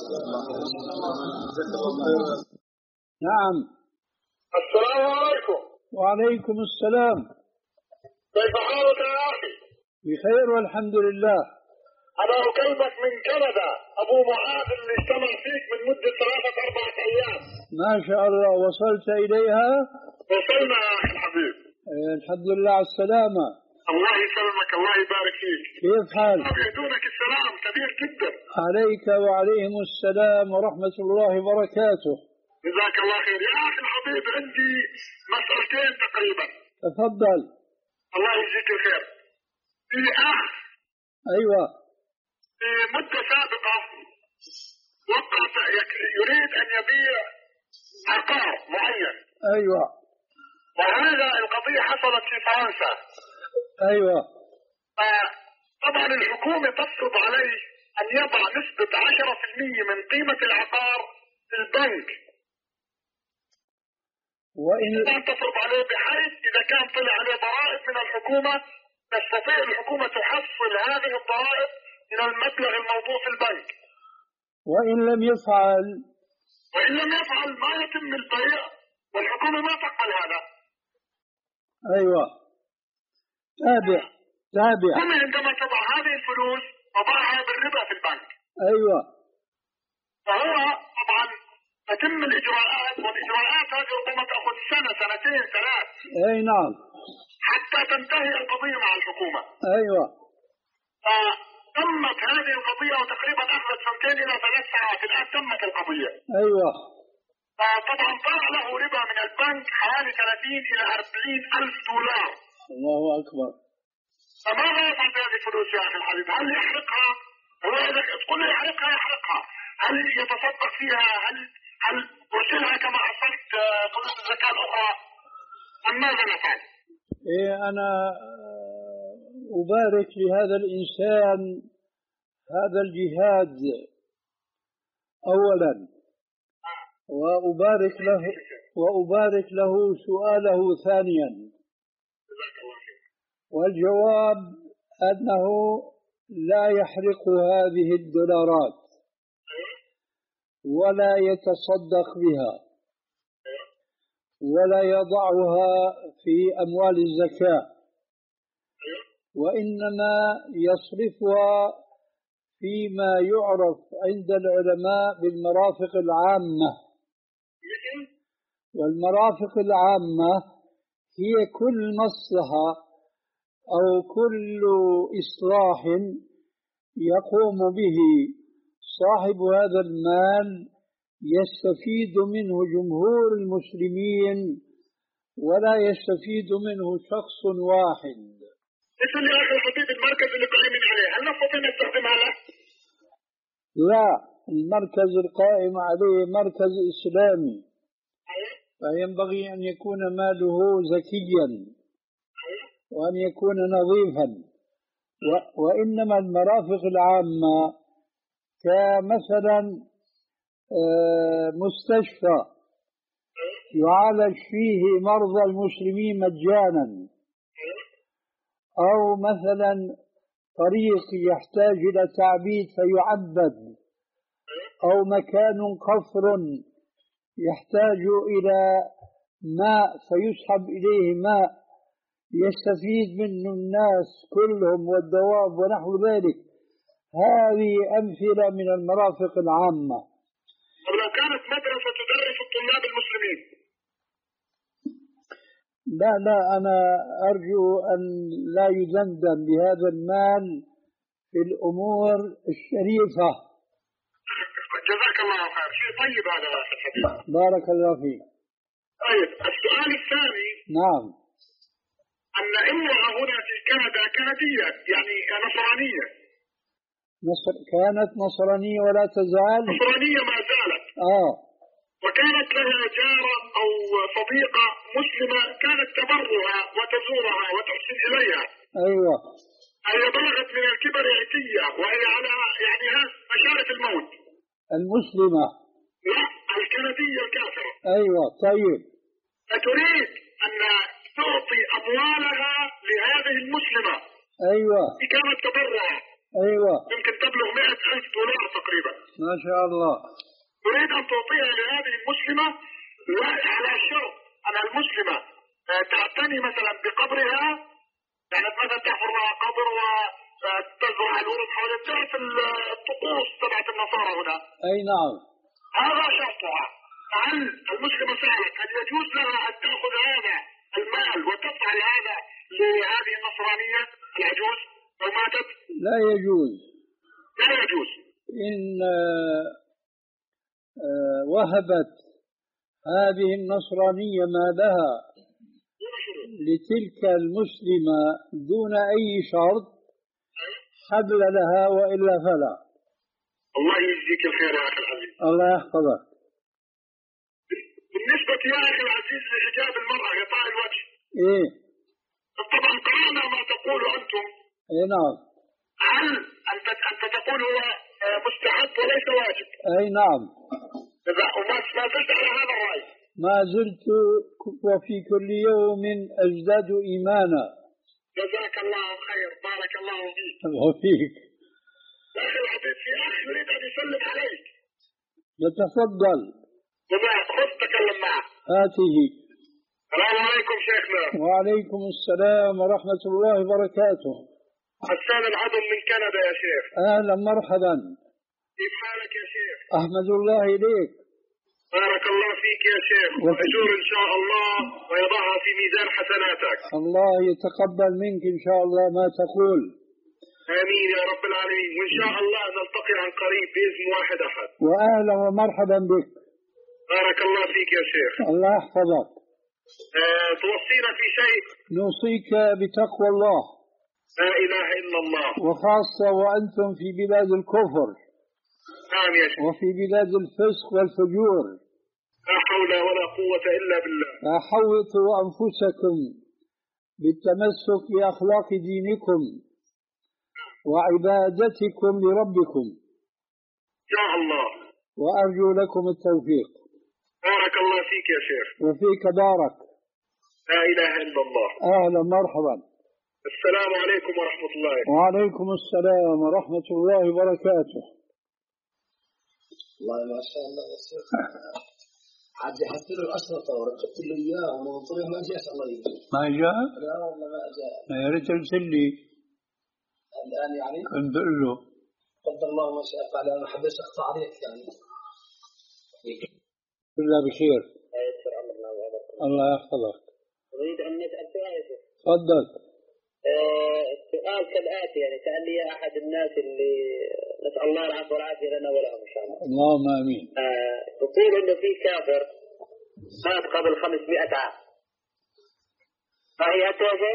نعم. السلام عليكم. وعليكم السلام. كيف حالك يا أخي؟ بخير والحمد لله. أنا أكلمك من كندا، أبو معاذ اللي اجتمع فيك من مدة ثلاثة أربعة أيام. ما شاء الله، وصلت إليها؟ وصلنا يا أخي الحبيب. إيه الحمد لله على السلامة. الله يسلمك، الله يبارك فيك. كيف حالك؟ يهدونك السلام كبير جدا. عليك وعليهم السلام ورحمة الله وبركاته. جزاك الله خير. يا أخي الحبيب عندي مسألتين تقريبا. تفضل. الله يجزيك الخير. في أخ أيوة. في مدة سابقة وقع يريد أن يبيع عقار معين. أيوة. وهذا القضية حصلت في فرنسا. أيوة. طبعا الحكومة تفرض عليه أن يضع نسبة عشرة في المية من قيمة العقار في البنك. وإن تفرض عليه بحيث إذا كان طلع عليه ضرائب من الحكومة تستطيع الحكومة تحصل هذه الضرائب من المبلغ الموضوع في البنك. وإن لم يفعل وإن لم يفعل ما يتم البيع، والحكومة ما تقبل هذا. أيوة. تابع تابع. هم عندما تضع هذه الفلوس تضعها بالربا في البنك. أيوة. فهو طبعا تتم الإجراءات، والإجراءات هذه ربما تأخذ سنة سنتين ثلاث. أي نعم. حتى تنتهي القضية مع الحكومة. أيوة. فتمت هذه القضية وتقريبا أخذت سنتين إلى ثلاث ساعات. الآن تمت القضية. أيوة. فطبعا طلع له ربا من البنك حوالي ثلاثين إلى أربعين ألف دولار. الله أكبر. فماذا يفعل بهذه الفلوس يا أخي الحبيب؟ هل يحرقها؟ هو إذا تقول له يحرقها يحرقها. هل يتصدق فيها؟ هل هل يرسلها كما أرسلت فلوس الزكاة الأخرى؟ أم ماذا نفعل؟ إيه أنا أبارك لهذا الإنسان هذا الجهاد أولا، وأبارك له وأبارك له سؤاله ثانيا. والجواب أنه لا يحرق هذه الدولارات ولا يتصدق بها ولا يضعها في أموال الزكاة، وإنما يصرفها فيما يعرف عند العلماء بالمرافق العامة. والمرافق العامة هي كل مصلحة أو كل إصلاح يقوم به صاحب هذا المال يستفيد منه جمهور المسلمين ولا يستفيد منه شخص واحد. اسم يا أخي الحبيب المركز اللي قائمين عليه هل نستطيع نستخدمها له؟ لا، المركز القائم عليه مركز إسلامي، فينبغي أن يكون ماله زكيا وأن يكون نظيفا. وإنما المرافق العامة كمثلا مستشفى يعالج فيه مرضى المسلمين مجانا، أو مثلا طريق يحتاج إلى تعبيد فيعبد، أو مكان قفر يحتاج إلى ماء فيسحب إليه ماء يستفيد منه الناس كلهم والدواب ونحو ذلك. هذه أمثلة من المرافق العامة. طب لو كانت مدرسة تدرس الطلاب المسلمين؟ لا لا أنا أرجو أن لا يدندن بهذا المال في الأمور الشريفة. جزاك الله خير. شيء طيب هذا يا أخي الحبيب. بارك الله فيك. طيب السؤال الثاني. نعم. أن امرأة هنا في كندا كندية يعني نصرانية. نصر كانت نصرانية ولا تزال؟ نصرانية ما زالت. آه. وكانت لها جارة أو صديقة مسلمة كانت تبرها وتزورها وتحسن إليها. أيوة. هي بلغت من الكبر عتية وهي على يعني مشارف الموت. المسلمة؟ لا، الكندية الكافرة. أيوة. طيب. فتريد أن تعطي أموالها لهذه المسلمة. أيوة. كانت تبرها. أيوة. يمكن تبلغ مئة ألف دولار تقريبا. ما شاء الله. تريد أن تعطيها لهذه المسلمة على شرط أن المسلمة تعتني مثلا بقبرها، يعني مثلا تحفر لها قبر وتزرع الورد حول تعرف الطقوس تبعت النصارى هنا. أي نعم. هذا شرطها. هل المسلمة سألت هل يجوز لها أن تأخذ هذا المال وتفعل هذا لهذه النصرانية العجوز لو ماتت؟ لا يجوز. لا يجوز. إن وهبت هذه النصرانية ما لها لتلك المسلمة دون أي شرط حل لها، وإلا فلا. الله يجزيك الخير يا أخي العزيز. الله يحفظك. بالنسبة يا أخي العزيز لحجاب المرأة غطاء الوجه. إيه. طبعا قرأنا ما تقول أنتم. إيه نعم. هل أنت أنت تقول هو مستحب وليس واجب؟ أي نعم. إذا وما ما زلت على هذا الرأي. ما زلت وفي كل يوم أزداد إيمانا. جزاك الله خير، بارك الله فيك. وفيك. يا أخي العزيز في أخ يريد أن يسلم عليك. يتفضل. جزاك، خذ تكلم معه. هاته. السلام عليكم شيخنا. وعليكم السلام ورحمة الله وبركاته. حسان العظم من كندا يا شيخ. أهلا مرحبا. كيف حالك يا شيخ؟ أحمد الله إليك. بارك الله فيك يا شيخ، وأجور إن شاء الله ويضعها في ميزان حسناتك. الله يتقبل منك إن شاء الله ما تقول. آمين يا رب العالمين، وإن شاء الله نلتقي عن قريب بإذن واحد أحد. وأهلا ومرحبا بك. بارك الله فيك يا شيخ. الله يحفظك. أه توصينا في شيء؟ نوصيك بتقوى الله. لا إله إلا الله. وخاصة وأنتم في بلاد الكفر. نعم يا شيخ. وفي بلاد الفسق والفجور. لا حول ولا قوة إلا بالله. فحوطوا أنفسكم بالتمسك بأخلاق دينكم وعبادتكم لربكم. يا الله. وأرجو لكم التوفيق. بارك الله فيك يا شيخ. وفيك بارك. لا إله إلا الله. أهلا مرحبا. السلام عليكم ورحمة الله. وعليكم السلام ورحمة الله وبركاته. والله ما شاء الله يا شيخ. عاد حتى له الأشرطة وركبت له إياه ونطرح ما جاء الله يجي. ما جاء؟ لا والله ما جاء. يا ريت ارسل لي. الآن يعني؟ كنت أقول له. قدر الله ما شاء فعل، أنا ما حبيت أقطع عليك يعني. كلها بخير. يسر أمرنا وأمركم. الله يحفظك. أريد أن نسأل سؤال يا شيخ. تفضل. السؤال كالآتي، يعني سأل لي أحد الناس اللي نسأل الله العافية والعافية لنا ولهم إن شاء الله. اللهم آمين. يقول إنه في كافر مات قبل خمسمائة عام. فهي توجه؟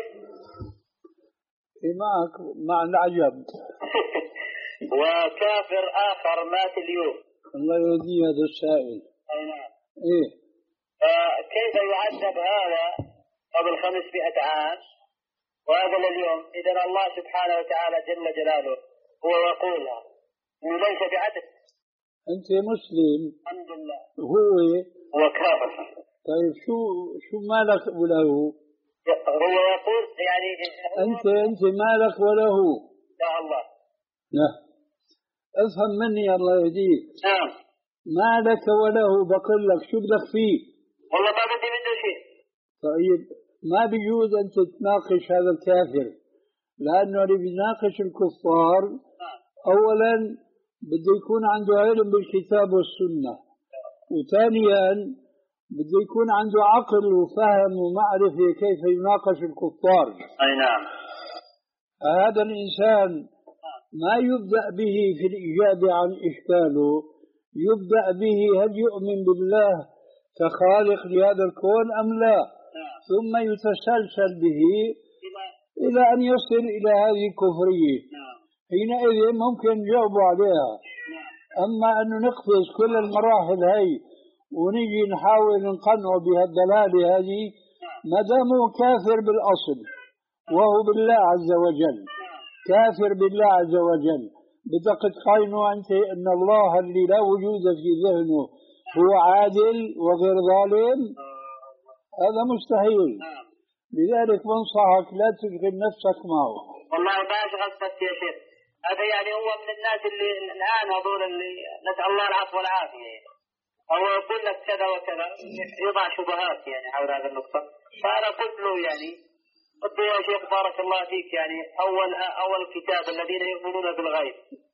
معك مع العجب. وكافر آخر مات اليوم. الله يهدي هذا السائل. أي نعم. إيه. كيف يعذب هذا قبل خمسمائة عام وهذا اليوم؟ إذا الله سبحانه وتعالى جل جلاله هو يقولها إنه ليس بعدل. أنت مسلم. الحمد لله. هو هو كافر. طيب شو شو مالك وله؟ هو يقول يعني أنت أنت مالك وله. يا الله. لا. افهم مني الله يهديك. نعم. مالك وله بقول لك شو بدك فيه؟ والله ما بدي منه شيء. طيب ما بيجوز أن تتناقش هذا الكافر، لأنه اللي بيناقش الكفار أولا بده يكون عنده علم بالكتاب والسنة، وثانيا بده يكون عنده عقل وفهم ومعرفة كيف يناقش الكفار. أي نعم. هذا الإنسان ما يبدأ به في الإجابة عن إشكاله، يبدأ به هل يؤمن بالله كخالق لهذا الكون أم لا، ثم يتسلسل به إلى أن يصل إلى هذه الكفرية. حينئذ ممكن نجاوب عليها. أما أن نقفز كل المراحل هاي ونجي نحاول نقنعه بهالدلالة هذه ما دامه كافر بالأصل وهو بالله عز وجل، كافر بالله عز وجل، بدك تقينه أنت أن الله اللي لا وجود في ذهنه هو عادل وغير ظالم؟ هذا مستحيل. لذلك بنصحك لا تشغل نفسك معه. والله ما أشغل نفسي يا شيخ، هذا يعني هو من الناس اللي الآن هذول اللي نسأل الله العفو والعافية، هو يقول لك كذا وكذا، يضع شبهات يعني حول هذه النقطة. فأنا قلت له يعني قلت له يا شيخ بارك الله فيك يعني أول أول كتاب الذين يؤمنون بالغيب،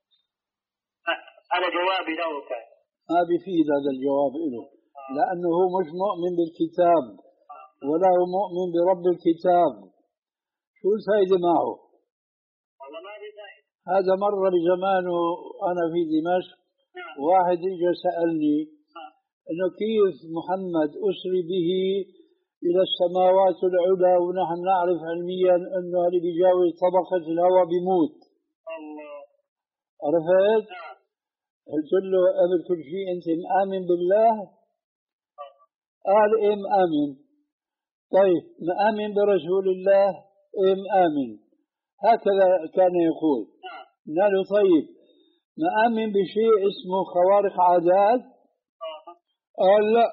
أنا جوابي له كان ما بيفيد هذا الجواب له، لأنه هو مش مؤمن بالكتاب ولا هو مؤمن برب الكتاب. شو الفائدة معه؟ والله ما في فائدة. هذا مرة بزمانه أنا في دمشق واحد إجا سألني إنه كيف محمد أسري به إلى السماوات العلى ونحن نعرف علميا إنه اللي بيجاوز طبقة الهواء بيموت. الله. عرفت؟ قلت له قبل كل شيء أنت مآمن بالله؟ قال إيه مآمن. طيب مآمن برسول الله؟ إيه مآمن. هكذا كان يقول. قال له طيب مآمن بشيء اسمه خوارق عادات؟ قال لا.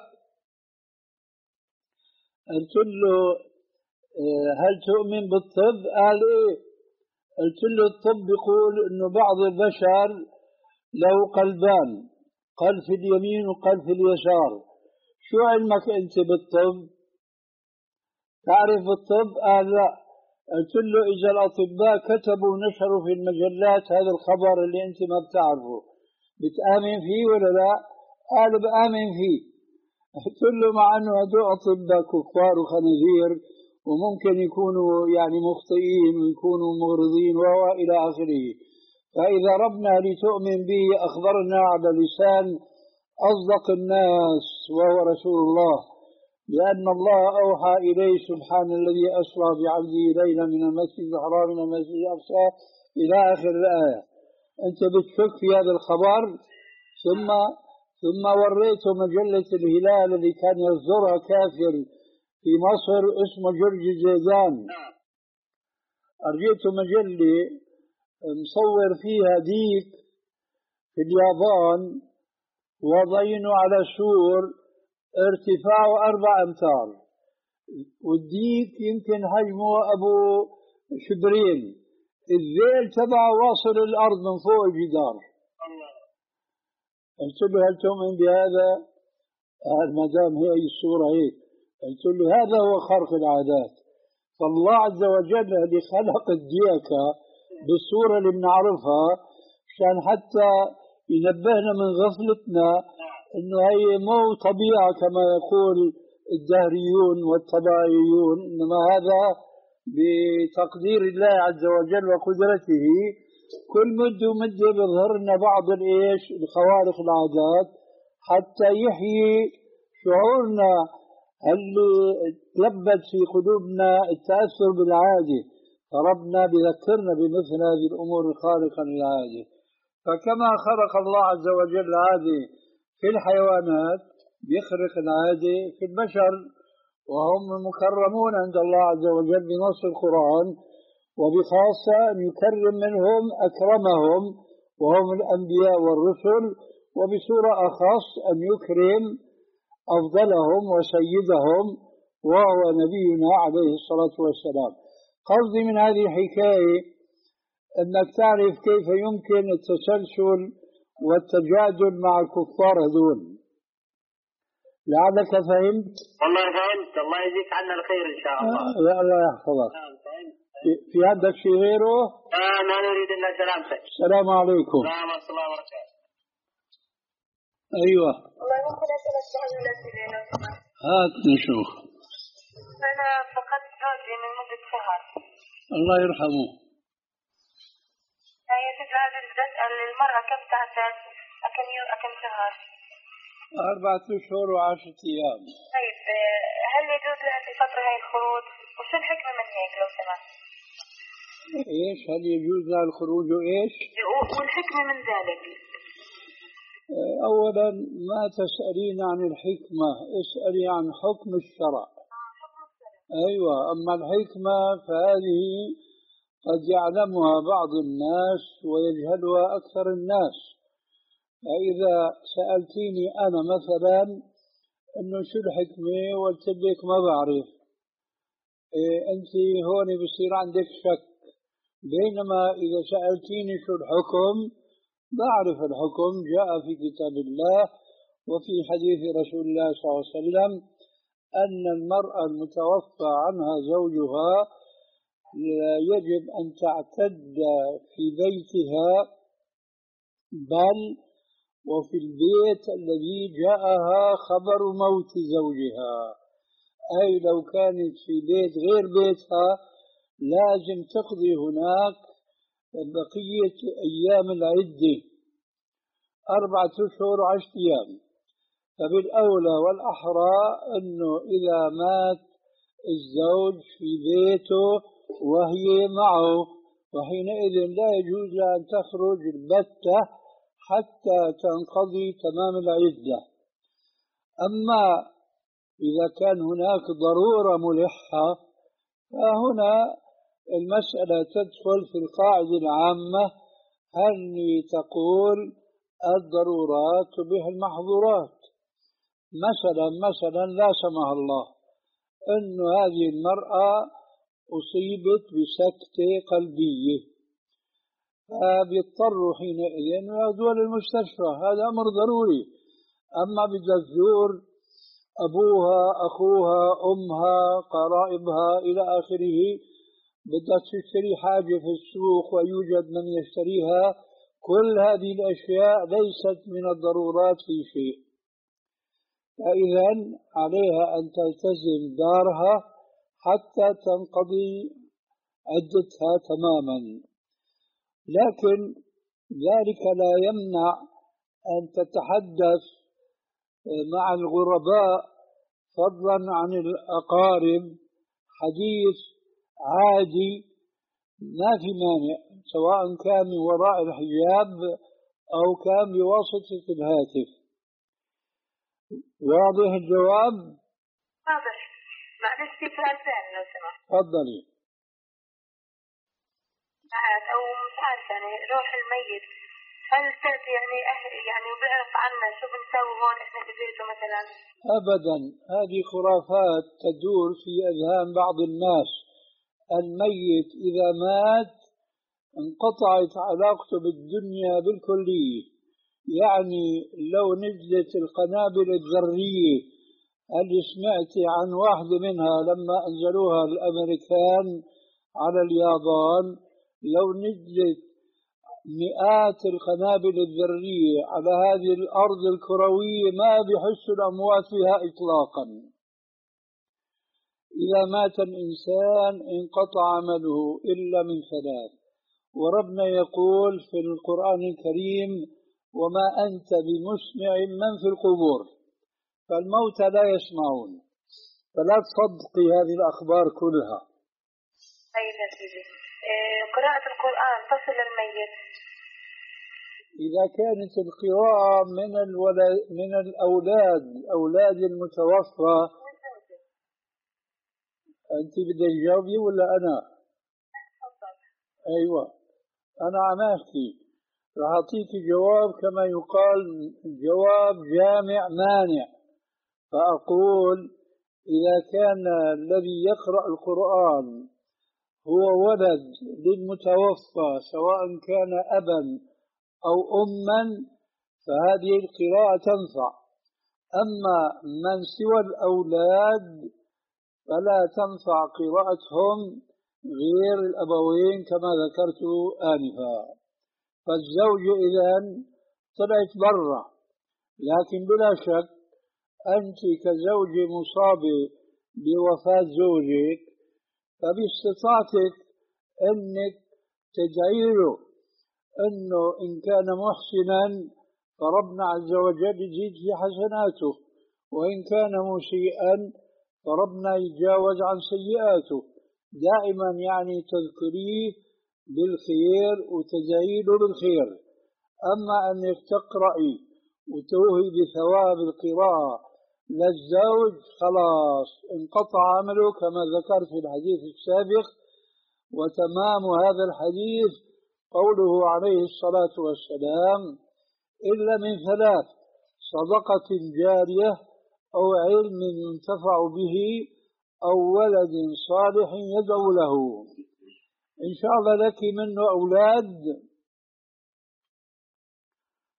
قلت له هل تؤمن بالطب؟ قال إيه. قلت له الطب يقول إنه بعض البشر له قلبان، قلب في اليمين وقلب في اليسار. شو علمك أنت بالطب؟ تعرف بالطب؟ قال لا. قلت له إذا الأطباء كتبوا ونشروا في المجلات هذا الخبر اللي أنت ما بتعرفه بتآمن فيه ولا لا؟ قال بآمن فيه. قلت له مع أنه هدول أطباء كفار وخنازير وممكن يكونوا يعني مخطئين ويكونوا مغرضين وإلى آخره، فإذا ربنا لتؤمن به أخبرنا على لسان أصدق الناس وهو رسول الله، لأن الله أوحى إليه سبحان الذي أسرى بعبده ليلا من المسجد الحرام إلى المسجد الأقصى إلى آخر الآية. أنت بتشك في هذا الخبر؟ ثم ثم وريته مجلة الهلال الذي كان يصدرها كافر في مصر اسمه جورج زيدان. أرجيته مجلة مصور فيها ديك في اليابان وضعينه على سور ارتفاعه أربع أمتار، والديك يمكن حجمه أبو شبرين، الذيل تبعه واصل الأرض من فوق الجدار. قلت له هل تؤمن بهذا؟ قال ما دام هي الصورة هيك. قلت له هذا هو خرق العادات. فالله عز وجل اللي خلق الديكة بالصورة اللي بنعرفها عشان حتى ينبهنا من غفلتنا إنه هي مو طبيعة كما يقول الدهريون والطبائعيون، إنما هذا بتقدير الله عز وجل وقدرته. كل مدة ومدة بيظهر لنا بعض الإيش الخوارق العادات حتى يحيي شعورنا اللي تلبت في قلوبنا التأثر بالعادة، فربنا بذكرنا بمثل هذه الأمور الخارقة للعادة. فكما خلق الله عز وجل العادة في الحيوانات بيخرق العادة في البشر، وهم مكرمون عند الله عز وجل بنص القرآن، وبخاصة أن يكرم منهم أكرمهم وهم الأنبياء والرسل، وبصورة أخص أن يكرم أفضلهم وسيدهم وهو نبينا عليه الصلاة والسلام. قصدي من هذه الحكاية أنك تعرف كيف يمكن التسلسل والتجادل مع الكفار هذول. لعلك فهمت؟ والله فهمت، الله يجزيك عنا الخير إن شاء الله. لا الله يحفظك. في عندك شيء غيره؟ لا ما نريد إلا سلامتك. السلام عليكم. ورحمة الله وبركاته. أيوة. والله ممكن أسأل السؤال الذي لو سمحت؟ هات نشوف. أنا فقدت زوجي من مدة شهر. الله يرحمه. هي تسأل تسأل المرأة كم تعتد كم يوم كم شهر؟ أربعة أشهر وعشرة أيام. طيب هل يجوز لها في الفترة هاي الخروج؟ وشو الحكمة من هيك لو سمحت؟ إيش هل يجوز لها الخروج وإيش؟ والحكمة من ذلك؟ أولا ما تسألين عن الحكمة، اسألي عن حكم الشرع. أيوة، أما الحكمة فهذه قد يعلمها بعض الناس ويجهلها أكثر الناس. فإذا سألتيني أنا مثلا إنه شو الحكمة وقلت لك ما بعرف، إيه أنت هون بصير عندك شك. بينما إذا سألتيني شو الحكم بعرف الحكم، جاء في كتاب الله وفي حديث رسول الله صلى الله عليه وسلم أن المرأة المتوفى عنها زوجها يجب أن تعتد في بيتها، بل وفي البيت الذي جاءها خبر موت زوجها. أي لو كانت في بيت غير بيتها لازم تقضي هناك بقية أيام العدة، أربعة أشهر وعشرة أيام. فبالأولى والأحرى أنه إذا مات الزوج في بيته وهي معه، وحينئذ لا يجوز أن تخرج البتة حتى تنقضي تمام العدة. أما إذا كان هناك ضرورة ملحة فهنا المسألة تدخل في القاعدة العامة التي تقول الضرورات تبيح المحظورات. مثلا مثلا لا سمح الله أن هذه المرأة أصيبت بسكتة قلبية، فبيضطروا حينئذ يأخذوها للمستشفى، هذا أمر ضروري. أما بدها تزور أبوها، أخوها، أمها، قرائبها إلى آخره، بدها تشتري حاجة في السوق ويوجد من يشتريها، كل هذه الأشياء ليست من الضرورات في شيء. فإذا عليها أن تلتزم دارها حتى تنقضي عدتها تماما، لكن ذلك لا يمنع أن تتحدث مع الغرباء فضلا عن الأقارب حديث عادي ما في مانع، سواء كان من وراء الحجاب أو كان بواسطة الهاتف. واضح الجواب؟ واضح. معلش في سؤال ثاني لو سمحت. تفضلي. أو مش عارف يعني روح الميت هل تأتي يعني أهل يعني وبيعرف عنا شو بنسوي هون إحنا في بيته مثلا؟ أبدا، هذه خرافات تدور في أذهان بعض الناس. الميت إذا مات انقطعت علاقته بالدنيا بالكلية، يعني لو نزلت القنابل الذرية، هل سمعت عن واحدة منها لما أنزلوها الأمريكان على اليابان؟ لو نزلت مئات القنابل الذرية على هذه الأرض الكروية ما بيحس الأموات فيها إطلاقا. إذا مات الإنسان انقطع عمله إلا من ثلاث، وربنا يقول في القرآن الكريم: وما أنت بمسمع من في القبور، فالموتى لا يسمعون، فلا تصدقي هذه الأخبار كلها. طيب يا سيدي، قراءة القرآن تصل للميت؟ إذا كانت القراءة من الولد من الأولاد أولاد المتوفى، أنت بدك تجاوبي ولا أنا؟ أيوة، أنا عم أحكي، راح أعطيك جواب كما يقال جواب جامع مانع. فأقول إذا كان الذي يقرأ القرآن هو ولد للمتوفى سواء كان أبا أو أما فهذه القراءة تنفع. أما من سوى الأولاد فلا تنفع قراءتهم غير الأبوين كما ذكرت آنفا. فالزوج إذن طلعت برا، لكن بلا شك أنت كزوجة مصابة بوفاة زوجك فباستطاعتك أنك تدعي له أنه إن كان محسنا فربنا عز وجل يزيد في حسناته، وإن كان مسيئا فربنا يتجاوز عن سيئاته. دائما يعني تذكريه بالخير وتزايد بالخير. أما أنك تقرأي وتوهي بثواب القراءة للزوج خلاص انقطع عمله كما ذكرت في الحديث السابق. وتمام هذا الحديث قوله عليه الصلاة والسلام: إلا من ثلاث: صدقة جارية أو علم ينتفع به أو ولد صالح يدعو له. إن شاء الله لك منه أولاد؟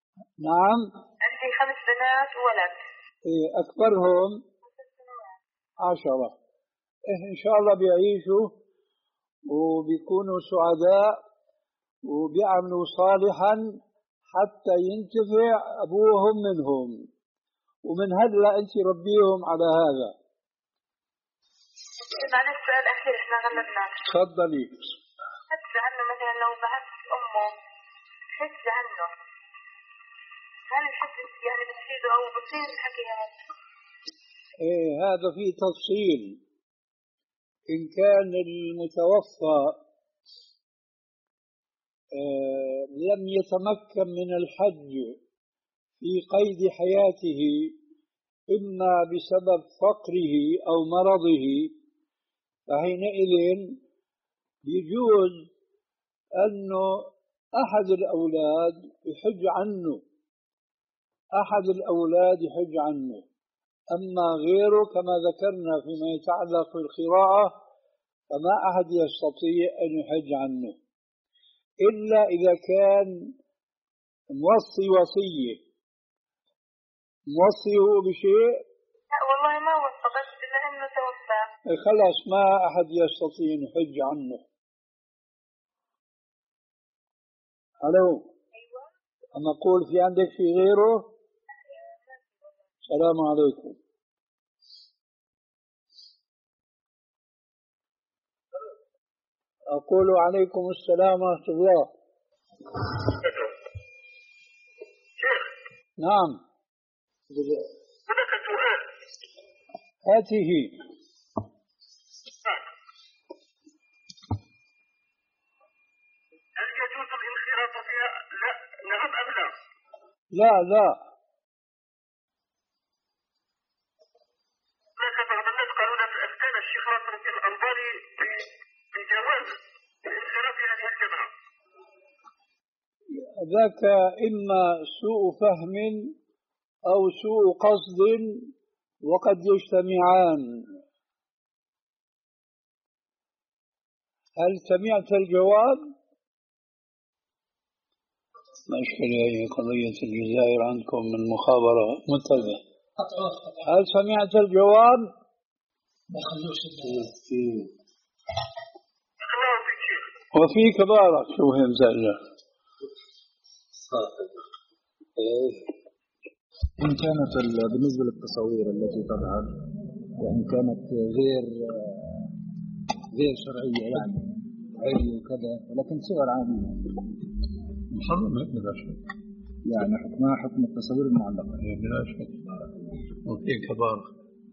نعم. عندي خمس بنات وولد. إيه أكبرهم؟ عشرة. إن شاء الله بيعيشوا وبيكونوا سعداء وبيعملوا صالحا حتى ينتفع أبوهم منهم، ومن هلا أنت ربيهم على هذا. معلش سؤال أخير إحنا غلبناك. تفضلي. حس عنه مثلا لو بعت أمه حس عنه، هل الحس يعني بتفيده أو بتصير الحكي هذا؟ إيه هذا فيه تفصيل. إن كان المتوفى آه لم يتمكن من الحج في قيد حياته إما بسبب فقره أو مرضه، فحينئذ يجوز أنه أحد الأولاد يحج عنه، أحد الأولاد يحج عنه. أما غيره كما ذكرنا فيما يتعلق بالقراءة فما أحد يستطيع أن يحج عنه إلا إذا كان موصي وصية، موصيه بشيء. لا والله ما وصى، بس بما إنه توفى خلاص ما أحد يستطيع أن يحج عنه. ألو. أيوة. أما أقول في عندك في غيره؟ السلام عليكم. أقول عليكم السلام ورحمة الله. نعم. هناك سؤال. هاته. هل يجوز الانخراط فيها؟ لا، نعم أم لا؟ لا لا. هناك بعض الناس قالوا لنا كان الشيخ ناصر الدين الألباني بجواز الانخراط في هذه الجماعة. ذاك إما سوء فهم أو سوء قصد وقد يجتمعان. هل سمعت الجواب؟ ما إشكال هي قضية الجزائر عندكم من مخابرة منتبه. هل سمعت الجواب؟ وفيك بارك. شو هي مزعجة. إن كانت بالنسبة للتصاوير التي تظهر يعني كانت غير غير شرعية يعني عري وكذا، ولكن صور عادية محرم بلا شك، يعني حكمها حكم التصاوير المعلقة بلا شك. وفيك بارك.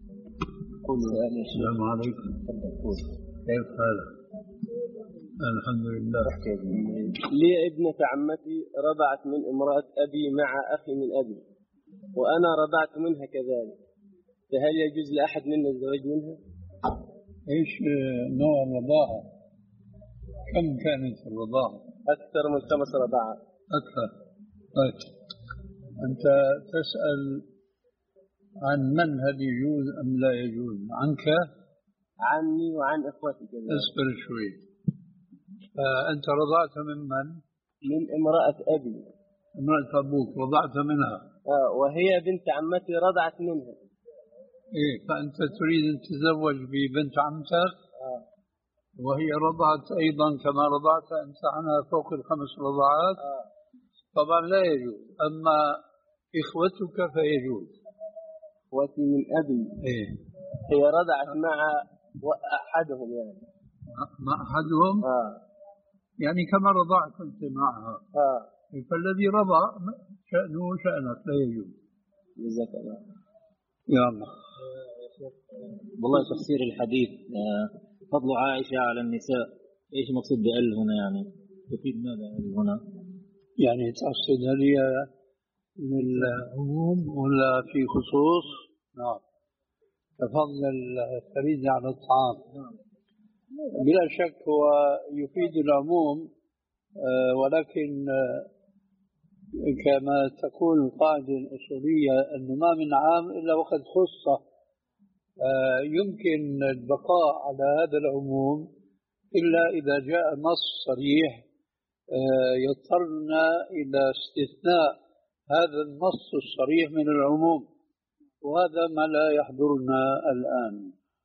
السلام عليكم. كيف حالك؟ الحمد لله. لي ابنة عمتي رضعت من امرأة أبي مع أخي من أبي، وأنا رضعت منها كذلك، فهل يجوز لأحد منا الزواج منها؟ إيش نوع الرضاعة؟ كم كانت الرضاعة؟ أكثر من خمس رضاعات. أكثر. طيب أنت تسأل عن من هل يجوز أم لا يجوز؟ عنك؟ عني وعن إخوتي كذلك. اصبر شوي. فأنت رضعت من من؟ من امرأة أبي. امرأة أبوك رضعت منها؟ آه، وهي بنت عمتي رضعت منها. إيه، فأنت تريد أن تتزوج ببنت عمتك؟ آه. وهي رضعت أيضا كما رضعت أنت عنها فوق الخمس رضعات؟ آه. طبعا لا يجوز. أما إخوتك فيجوز. إخوتي من أبي. إيه. هي رضعت مع أحدهم يعني. مع أحدهم؟ آه. يعني كما رضعت أنت معها. آه. فالذي رضع شأنه شأنك لا يجوز. جزاك الله. يا الله. والله تفسير الحديث فضل عائشة على النساء، إيش مقصود بأل هنا يعني؟ تفيد ماذا أل هنا؟ يعني تقصد هل هي من العموم ولا في خصوص؟ نعم. كفضل الفريدة على الطعام. بلا شك هو يفيد العموم، ولكن كما تقول القاعدة الأصولية أنه ما من عام إلا وقد خص. يمكن البقاء على هذا العموم إلا إذا جاء نص صريح يضطرنا إلى استثناء هذا النص الصريح من العموم، وهذا ما لا يحضرنا الآن.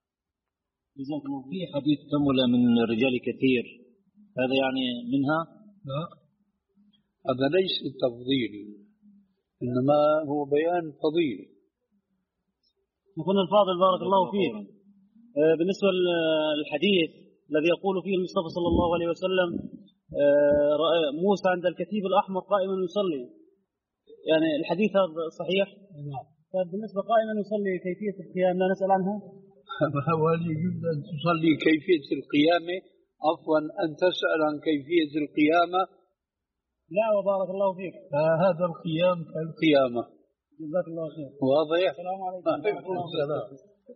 في حديث كمل من الرجال كثير، هذا يعني منها؟ لا، هذا ليس تفضيل، إنما هو بيان فضيلة. أخونا الفاضل بارك الله فيك، بالنسبة للحديث الذي يقول فيه المصطفى صلى الله عليه وسلم رأى موسى عند الكتيب الأحمر قائما يصلي، يعني الحديث هذا صحيح؟ نعم. فبالنسبة قائما يصلي كيفية القيام لا نسأل عنها؟ هو يجب أن تصلي كيفية القيامة، عفوا أن تسأل عن كيفية القيامة. لا وبارك الله فيك، فهذا القيام كالقيامة. جزاك الله خير. واضح؟ السلام عليكم. السلام.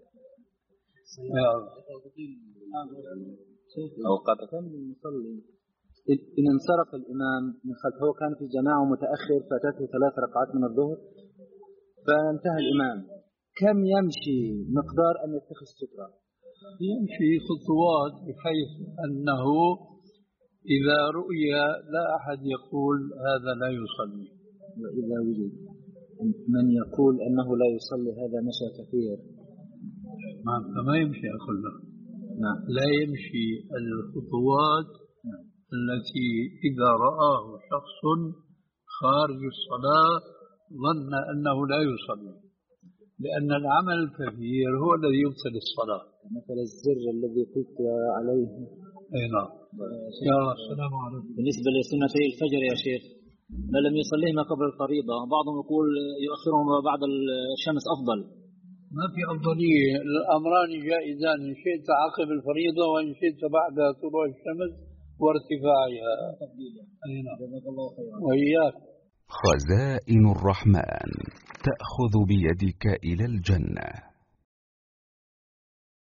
أوقات كم المصلي إن انصرف الإمام من خلفه، هو كان في جماعة متأخر فاتته ثلاث ركعات من الظهر فانتهى الإمام، كم يمشي مقدار أن يتخذ سترة؟ يمشي خطوات بحيث أنه إذا رؤي لا أحد يقول هذا لا يصلي. وإذا وجد من يقول أنه لا يصلي هذا مشى كثير. ما يمشي أخونا. نعم. لا يمشي الخطوات نعم. التي إذا رآه شخص خارج الصلاة ظن أنه لا يصلي، لأن العمل الكثير هو الذي يبطل الصلاة. مثل الزر الذي قلت عليه. أي نعم. يا الله السلام عليكم. بالنسبة لسنتي الفجر يا شيخ، ما لم يصليهما قبل الفريضة، بعضهم يقول يؤخرهما بعد الشمس أفضل. ما في أفضلية، الأمران جائزان، إن شئت عقب الفريضة وإن شئت بعد طلوع الشمس وارتفاعها. أي نعم. جزاك الله خيرا. وإياك. خزائن الرحمن تأخذ بيدك إلى الجنة.